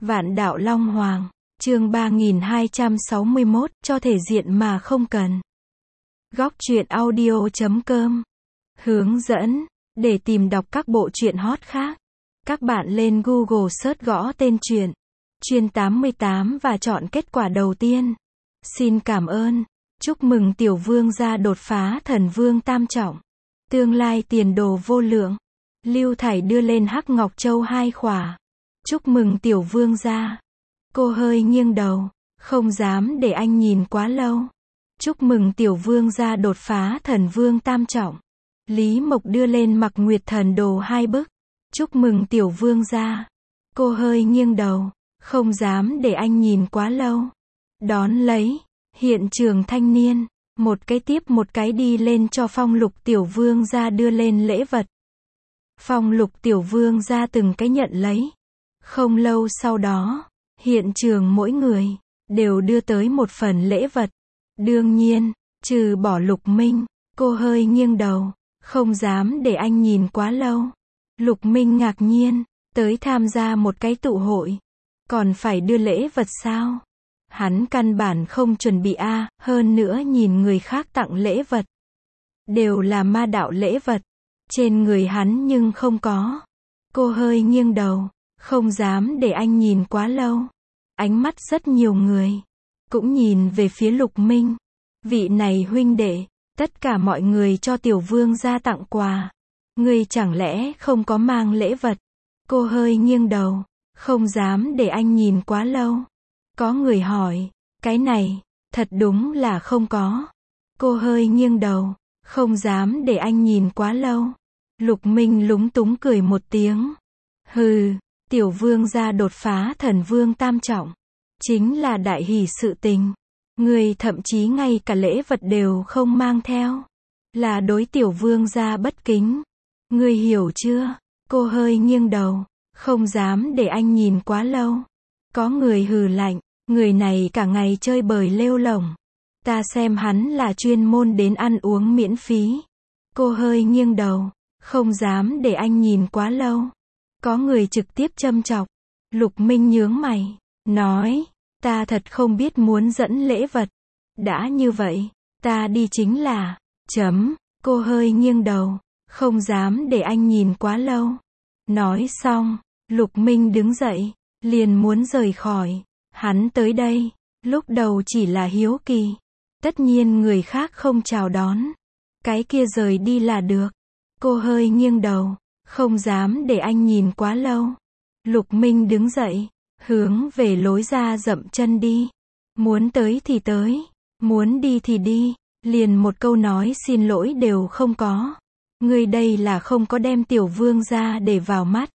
Vạn đạo Long Hoàng, chương 3261, cho thể diện mà không cần. Góc truyện audio.com. Hướng dẫn, để tìm đọc các bộ truyện hot khác. Các bạn lên Google search gõ tên truyện, Chuyên 88 và chọn kết quả đầu tiên. Xin cảm ơn. Chúc mừng tiểu vương gia đột phá thần vương tam trọng. Tương lai tiền đồ vô lượng. Lưu Thải đưa lên hắc ngọc châu 2 khỏa. Chúc mừng tiểu vương gia. Cô hơi nghiêng đầu, không dám để anh nhìn quá lâu. Chúc mừng tiểu vương gia đột phá thần vương tam trọng. Lý Mộc đưa lên mặc nguyệt thần đồ 2 bức. Chúc mừng tiểu vương gia. Cô hơi nghiêng đầu, không dám để anh nhìn quá lâu. Đón lấy, hiện trường thanh niên, một cái tiếp một cái đi lên cho Phong Lục tiểu vương gia đưa lên lễ vật. Phong Lục tiểu vương gia từng cái nhận lấy. Không lâu sau đó, hiện trường mỗi người đều đưa tới một phần lễ vật. Đương nhiên, trừ bỏ Lục Minh, cô hơi nghiêng đầu, không dám để anh nhìn quá lâu. Lục Minh ngạc nhiên, tới tham gia một cái tụ hội, còn phải đưa lễ vật sao? Hắn căn bản không chuẩn bị hơn nữa nhìn người khác tặng lễ vật, đều là ma đạo lễ vật, trên người hắn nhưng không có. Cô hơi nghiêng đầu, không dám để anh nhìn quá lâu. Ánh mắt rất nhiều người cũng nhìn về phía Lục Minh. Vị này huynh đệ, tất cả mọi người cho tiểu vương gia tặng quà, ngươi chẳng lẽ không có mang lễ vật? Cô hơi nghiêng đầu, không dám để anh nhìn quá lâu. Có người hỏi, cái này, thật đúng là không có. Cô hơi nghiêng đầu, không dám để anh nhìn quá lâu. Lục Minh lúng túng cười một tiếng. Hừ, tiểu vương gia đột phá thần vương tam trọng, chính là đại hỷ sự tình. Người thậm chí ngay cả lễ vật đều không mang theo, là đối tiểu vương gia bất kính. Ngươi hiểu chưa? Cô hơi nghiêng đầu, không dám để anh nhìn quá lâu. Có người hừ lạnh, người này cả ngày chơi bời lêu lổng. Ta xem hắn là chuyên môn đến ăn uống miễn phí. Cô hơi nghiêng đầu, không dám để anh nhìn quá lâu. Có người trực tiếp châm chọc. Lục Minh nhướng mày, nói, ta thật không biết muốn dẫn lễ vật. Đã như vậy, ta đi chính là, Cô hơi nghiêng đầu, không dám để anh nhìn quá lâu. Nói xong, Lục Minh đứng dậy, liền muốn rời khỏi. Hắn tới đây, lúc đầu chỉ là hiếu kỳ. Tất nhiên người khác không chào đón, cái kia rời đi là được. Cô hơi nghiêng đầu, không dám để anh nhìn quá lâu. Lục Minh đứng dậy, hướng về lối ra dậm chân đi. Muốn tới thì tới, muốn đi thì đi, liền một câu nói xin lỗi đều không có. Ngươi đây là không có đem tiểu vương gia để vào mắt.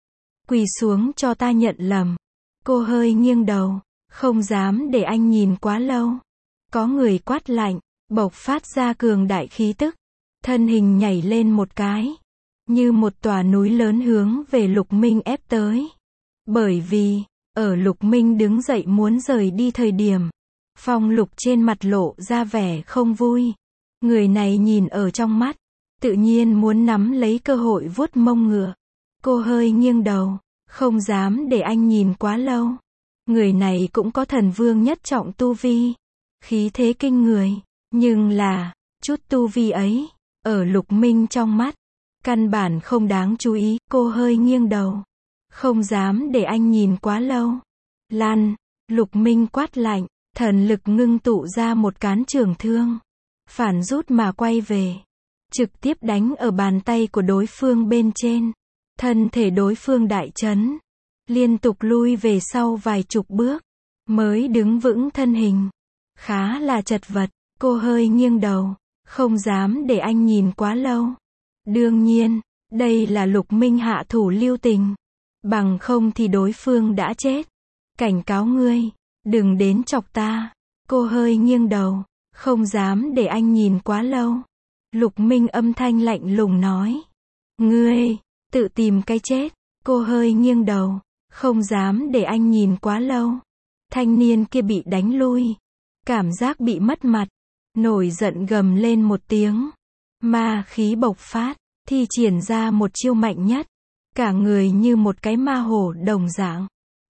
Quỳ xuống cho ta nhận lầm. Cô hơi nghiêng đầu, không dám để anh nhìn quá lâu. Có người quát lạnh, bộc phát ra cường đại khí tức. Thân hình nhảy lên một cái, như một tòa núi lớn hướng về Lục Minh ép tới. Bởi vì, ở Lục Minh đứng dậy muốn rời đi thời điểm, Phong Lục trên mặt lộ ra vẻ không vui. Người này nhìn ở trong mắt, tự nhiên muốn nắm lấy cơ hội vuốt mông ngựa. Cô hơi nghiêng đầu, không dám để anh nhìn quá lâu. Người này cũng có thần vương nhất trọng tu vi, khí thế kinh người, nhưng là, chút tu vi ấy, ở Lục Minh trong mắt, căn bản không đáng chú ý. Cô hơi nghiêng đầu, không dám để anh nhìn quá lâu. Lan, Lục Minh quát lạnh, thần lực ngưng tụ ra một cán trường thương, phản rút mà quay về, trực tiếp đánh ở bàn tay của đối phương bên trên. Thân thể đối phương đại chấn, liên tục lui về sau vài chục bước, mới đứng vững thân hình. Khá là chật vật, cô hơi nghiêng đầu, không dám để anh nhìn quá lâu. Đương nhiên, đây là Lục Minh hạ thủ lưu tình. Bằng không thì đối phương đã chết. Cảnh cáo ngươi, đừng đến chọc ta. Cô hơi nghiêng đầu, không dám để anh nhìn quá lâu. Lục Minh âm thanh lạnh lùng nói. Ngươi, tự tìm cái chết. Cô hơi nghiêng đầu, không dám để anh nhìn quá lâu. Thanh niên kia bị đánh lui, cảm giác bị mất mặt, nổi giận gầm lên một tiếng. Ma khí bộc phát, thi triển ra một chiêu mạnh nhất. Cả người như một cái ma hổ đồng dạng,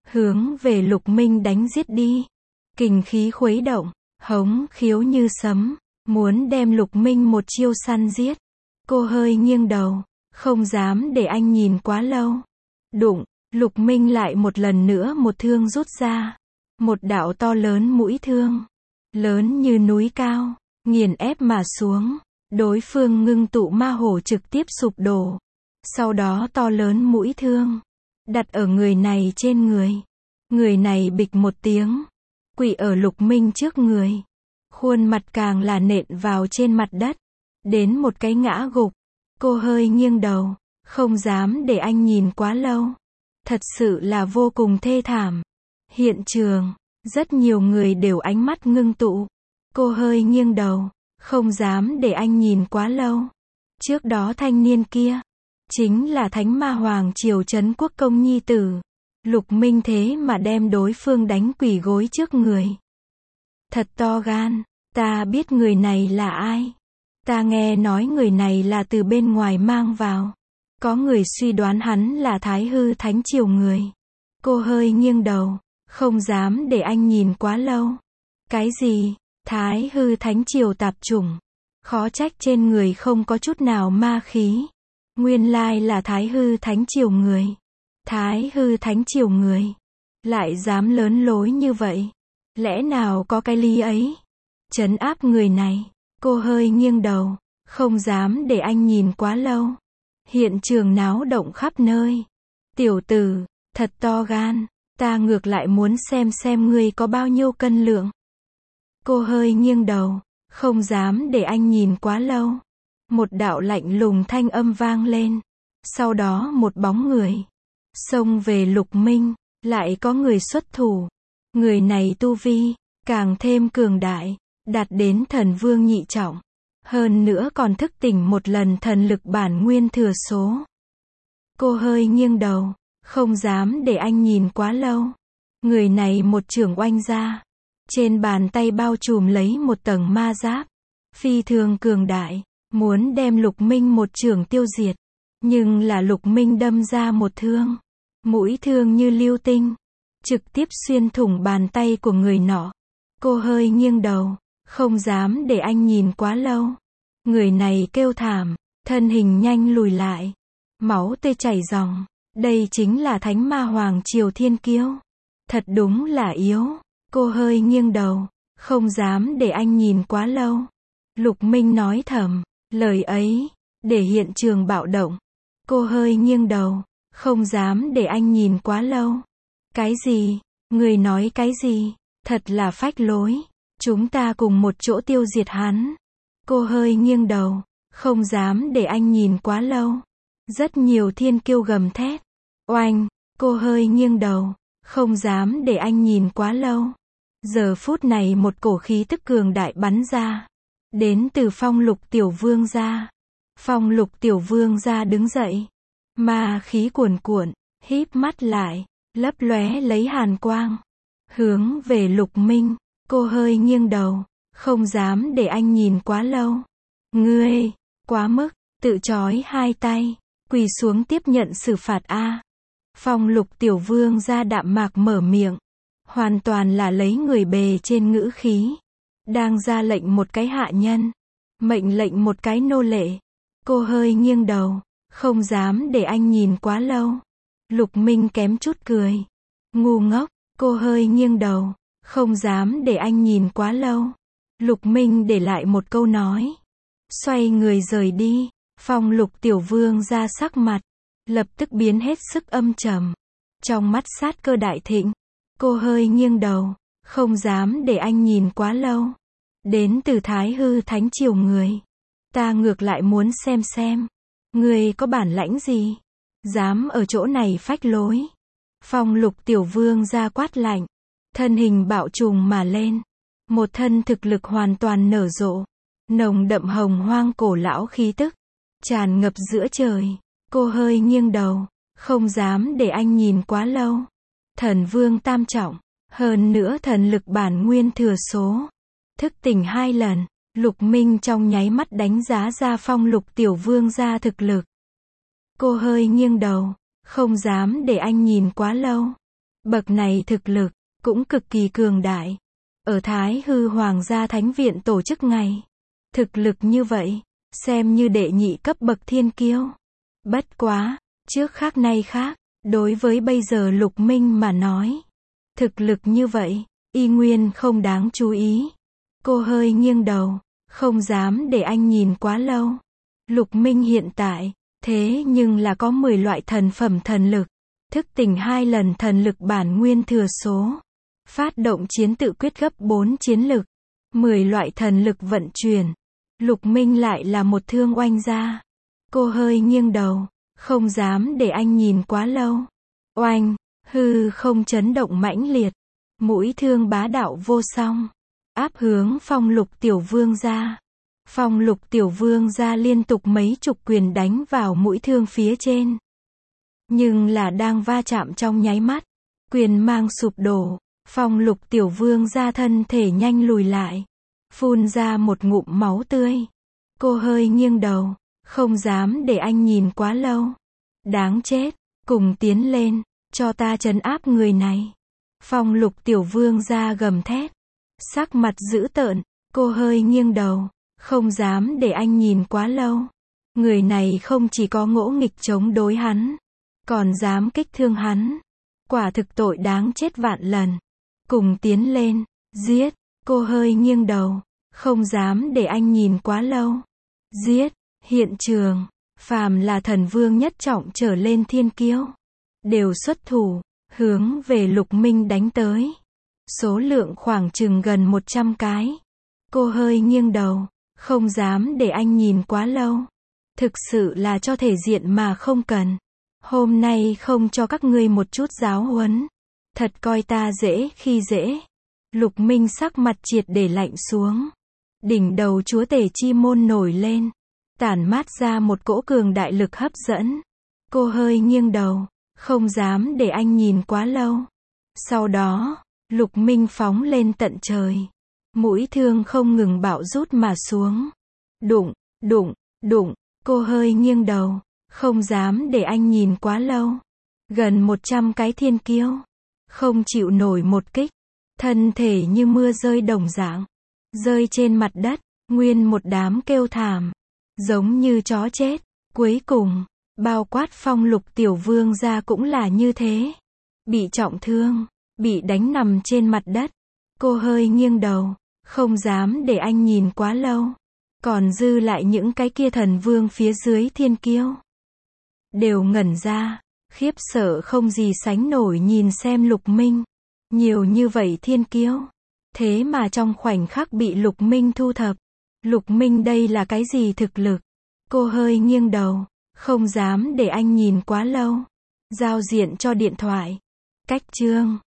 hướng về Lục Minh đánh giết đi. Kình khí khuấy động, hống khiếu như sấm, muốn đem Lục Minh một chiêu săn giết. Cô hơi nghiêng đầu, không dám để anh nhìn quá lâu. Đụng, Lục Minh lại một lần nữa một thương rút ra. Một đạo to lớn mũi thương, lớn như núi cao, nghiền ép mà xuống. Đối phương ngưng tụ ma hổ trực tiếp sụp đổ. Sau đó to lớn mũi thương, đặt ở người này trên người. Người này bịch một tiếng, quỵ ở Lục Minh trước người. Khuôn mặt càng là nện vào trên mặt đất, đến một cái ngã gục. Cô hơi nghiêng đầu, không dám để anh nhìn quá lâu. Thật sự là vô cùng thê thảm. Hiện trường, rất nhiều người đều ánh mắt ngưng tụ. Cô hơi nghiêng đầu, không dám để anh nhìn quá lâu. Trước đó thanh niên kia, chính là Thánh Ma Hoàng Triều Trấn Quốc Công nhi tử. Lục Minh thế mà đem đối phương đánh quỳ gối trước người. Thật to gan, ta biết người này là ai. Ta nghe nói người này là từ bên ngoài mang vào. Có người suy đoán hắn là Thái Hư Thánh Triều người. Cô hơi nghiêng đầu, không dám để anh nhìn quá lâu. Cái gì? Thái Hư Thánh Triều tạp chủng. Khó trách trên người không có chút nào ma khí. Nguyên lai là Thái Hư Thánh Triều người. Thái Hư Thánh Triều người. Lại dám lớn lối như vậy. Lẽ nào có cái lý ấy? Trấn áp người này. Cô hơi nghiêng đầu, không dám để anh nhìn quá lâu. Hiện trường náo động khắp nơi. Tiểu tử, thật to gan, ta ngược lại muốn xem ngươi có bao nhiêu cân lượng. Cô hơi nghiêng đầu, không dám để anh nhìn quá lâu. Một đạo lạnh lùng thanh âm vang lên. Sau đó một bóng người xông về Lục Minh, lại có người xuất thủ. Người này tu vi càng thêm cường đại, đạt đến thần vương nhị trọng. Hơn nữa còn thức tỉnh một lần thần lực bản nguyên thừa số. Cô hơi nghiêng đầu, không dám để anh nhìn quá lâu. Người này một chưởng oanh ra. Trên bàn tay bao trùm lấy một tầng ma giáp. Phi thường cường đại, muốn đem Lục Minh một chưởng tiêu diệt. Nhưng là Lục Minh đâm ra một thương. Mũi thương như lưu tinh, trực tiếp xuyên thủng bàn tay của người nọ. Cô hơi nghiêng đầu, không dám để anh nhìn quá lâu. Người này kêu thảm, thân hình nhanh lùi lại. Máu tươi chảy ròng. Đây chính là Thánh Ma Hoàng Triều Thiên Kiêu. Thật đúng là yếu. Cô hơi nghiêng đầu, không dám để anh nhìn quá lâu. Lục Minh nói thầm, lời ấy, để hiện trường bạo động. Cô hơi nghiêng đầu, không dám để anh nhìn quá lâu. Cái gì? Người nói cái gì? Thật là phách lối. Chúng ta cùng một chỗ tiêu diệt hắn. Cô hơi nghiêng đầu, không dám để anh nhìn quá lâu. Rất nhiều thiên kiêu gầm thét. Oanh, cô hơi nghiêng đầu, không dám để anh nhìn quá lâu. Giờ phút này một cổ khí tức cường đại bắn ra. Đến từ Phong Lục Tiểu Vương gia. Phong Lục Tiểu Vương gia đứng dậy. Ma khí cuồn cuộn, híp mắt lại, lấp lóe lấy hàn quang. Hướng về Lục Minh, cô hơi nghiêng đầu, không dám để anh nhìn quá lâu. Ngươi, quá mức, tự trói hai tay, quỳ xuống tiếp nhận xử phạt a. Phong Lục Tiểu Vương gia đạm mạc mở miệng, hoàn toàn là lấy người bề trên ngữ khí. Đang ra lệnh một cái hạ nhân, mệnh lệnh một cái nô lệ. Cô hơi nghiêng đầu, không dám để anh nhìn quá lâu. Lục Minh kém chút cười. Ngu ngốc, cô hơi nghiêng đầu, không dám để anh nhìn quá lâu. Lục Minh để lại một câu nói. Xoay người rời đi. Phong Lục Tiểu Vương ra sắc mặt, lập tức biến hết sức âm trầm. Trong mắt sát cơ đại thịnh. Cô hơi nghiêng đầu, không dám để anh nhìn quá lâu. Đến từ Thái Hư Thánh Triều người. Ta ngược lại muốn xem. Người có bản lãnh gì? Dám ở chỗ này phách lối. Phong Lục Tiểu Vương ra quát lạnh. Thân hình bạo trùng mà lên. Một thân thực lực hoàn toàn nở rộ. Nồng đậm hồng hoang cổ lão khí tức. Tràn ngập giữa trời. Cô hơi nghiêng đầu, không dám để anh nhìn quá lâu. Thần Vương tam trọng. Hơn nữa thần lực bản nguyên thừa số. Thức tỉnh 2 lần. Lục Minh trong nháy mắt đánh giá ra Phong Lục Tiểu Vương ra thực lực. Cô hơi nghiêng đầu, không dám để anh nhìn quá lâu. Bậc này thực lực, cũng cực kỳ cường đại. Ở Thái Hư Hoàng gia Thánh viện tổ chức ngày. Thực lực như vậy, xem như đệ nhị cấp bậc thiên kiêu. Bất quá, trước khác nay khác, đối với bây giờ Lục Minh mà nói. Thực lực như vậy, y nguyên không đáng chú ý. Cô hơi nghiêng đầu, không dám để anh nhìn quá lâu. Lục Minh hiện tại, thế nhưng là có 10 loại thần phẩm thần lực. Thức tỉnh 2 lần thần lực bản nguyên thừa số. Phát động chiến tự quyết gấp 4 chiến lực. 10 loại thần lực vận chuyển. Lục Minh lại là một thương oanh gia. Cô hơi nghiêng đầu, không dám để anh nhìn quá lâu. Oanh, hư không chấn động mãnh liệt. Mũi thương bá đạo vô song. Áp hướng Phong Lục Tiểu Vương gia. Phong Lục Tiểu Vương gia liên tục mấy chục quyền đánh vào mũi thương phía trên. Nhưng là đang va chạm trong nháy mắt. Quyền mang sụp đổ. Phong Lục Tiểu Vương gia thân thể nhanh lùi lại. Phun ra một ngụm máu tươi. Cô hơi nghiêng đầu, không dám để anh nhìn quá lâu. Đáng chết, cùng tiến lên, cho ta trấn áp người này. Phong Lục Tiểu Vương gia gầm thét. Sắc mặt dữ tợn, cô hơi nghiêng đầu, không dám để anh nhìn quá lâu. Người này không chỉ có ngỗ nghịch chống đối hắn, còn dám kích thương hắn. Quả thực tội đáng chết vạn lần. Cùng tiến lên, giết, cô hơi nghiêng đầu, không dám để anh nhìn quá lâu. Giết, hiện trường, phàm là thần vương nhất trọng trở lên thiên kiêu, đều xuất thủ, hướng về Lục Minh đánh tới. Số lượng khoảng chừng gần 100 cái. Cô hơi nghiêng đầu, không dám để anh nhìn quá lâu. Thực sự là cho thể diện mà không cần. Hôm nay không cho các ngươi một chút giáo huấn. Thật coi ta dễ khi dễ. Lục Minh sắc mặt triệt để lạnh xuống. Đỉnh đầu chúa tể chi môn nổi lên. Tản mát ra một cỗ cường đại lực hấp dẫn. Cô hơi nghiêng đầu, không dám để anh nhìn quá lâu. Sau đó, Lục Minh phóng lên tận trời. Mũi thương không ngừng bạo rút mà xuống. Đụng, đụng, đụng, cô hơi nghiêng đầu, không dám để anh nhìn quá lâu. Gần 100 cái thiên kiêu, không chịu nổi một kích, thân thể như mưa rơi đồng dạng, rơi trên mặt đất, nguyên một đám kêu thảm, giống như chó chết. Cuối cùng, bao quát Phong Lục Tiểu Vương gia cũng là như thế. Bị trọng thương, bị đánh nằm trên mặt đất. Cô hơi nghiêng đầu, không dám để anh nhìn quá lâu. Còn dư lại những cái kia thần vương phía dưới thiên kiêu, đều ngẩn ra, khiếp sợ không gì sánh nổi nhìn xem Lục Minh. Nhiều như vậy thiên kiêu, thế mà trong khoảnh khắc bị Lục Minh thu thập. Lục Minh đây là cái gì thực lực? Cô hơi nghiêng đầu, không dám để anh nhìn quá lâu. Giao diện cho điện thoại. Cách chương